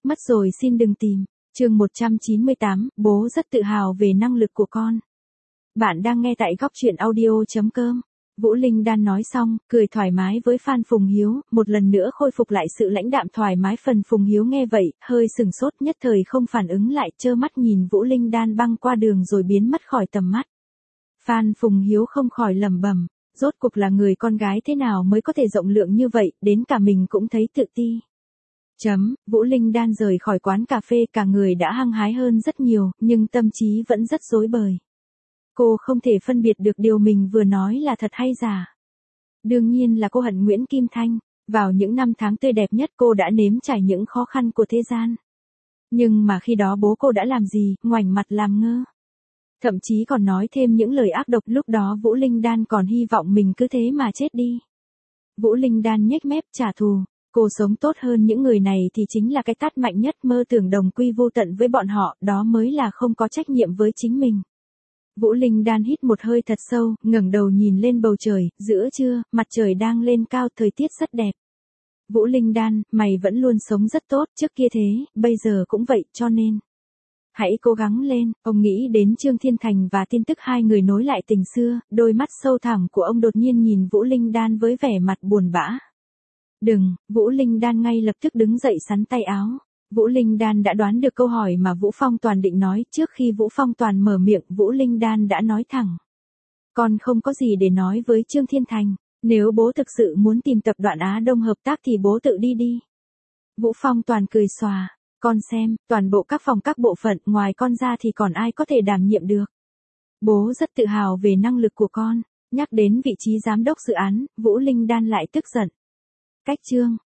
Mất rồi xin đừng tìm. Chương 198, bố rất tự hào về năng lực của con. Bạn đang nghe tại góc truyện audio.com. Vũ Linh Đan nói xong, cười thoải mái với Phan Phùng Hiếu, một lần nữa khôi phục lại sự lãnh đạm thoải mái. Phần Phùng Hiếu nghe vậy, hơi sừng sốt, nhất thời không phản ứng lại, trơ mắt nhìn Vũ Linh Đan băng qua đường rồi biến mất khỏi tầm mắt. Phan Phùng Hiếu không khỏi lẩm bẩm, rốt cuộc là người con gái thế nào mới có thể rộng lượng như vậy, đến cả mình cũng thấy tự ti. Vũ Linh Đan rời khỏi quán cà phê, cả người đã hăng hái hơn rất nhiều, nhưng tâm trí vẫn rất rối bời. Cô không thể phân biệt được điều mình vừa nói là thật hay giả. Đương nhiên là cô hận Nguyễn Kim Thanh. Vào những năm tháng tươi đẹp nhất cô đã nếm trải những khó khăn của thế gian. Nhưng mà khi đó bố cô đã làm gì, ngoảnh mặt làm ngơ. Thậm chí còn nói thêm những lời ác độc, lúc đó Vũ Linh Đan còn hy vọng mình cứ thế mà chết đi. Vũ Linh Đan nhếch mép trả thù. Cô sống tốt hơn những người này thì chính là cái tát mạnh nhất, mơ tưởng đồng quy vô tận với bọn họ, đó mới là không có trách nhiệm với chính mình. Vũ Linh Đan hít một hơi thật sâu, ngẩng đầu nhìn lên bầu trời, giữa trưa, mặt trời đang lên cao, thời tiết rất đẹp. Vũ Linh Đan, mày vẫn luôn sống rất tốt, trước kia thế, bây giờ cũng vậy, cho nên hãy cố gắng lên. Ông nghĩ đến Trương Thiên Thành và tin tức hai người nối lại tình xưa, đôi mắt sâu thẳm của ông đột nhiên nhìn Vũ Linh Đan với vẻ mặt buồn bã. Đừng, Vũ Linh Đan ngay lập tức đứng dậy xắn tay áo. Vũ Linh Đan đã đoán được câu hỏi mà Vũ Phong Toàn định nói, trước khi Vũ Phong Toàn mở miệng, Vũ Linh Đan đã nói thẳng. Con không có gì để nói với Trương Thiên Thành, nếu bố thực sự muốn tìm tập đoàn Á Đông hợp tác thì bố tự đi đi. Vũ Phong Toàn cười xòa, con xem, toàn bộ các phòng các bộ phận ngoài con ra thì còn ai có thể đảm nhiệm được. Bố rất tự hào về năng lực của con. Nhắc đến vị trí giám đốc dự án, Vũ Linh Đan lại tức giận. Cách chương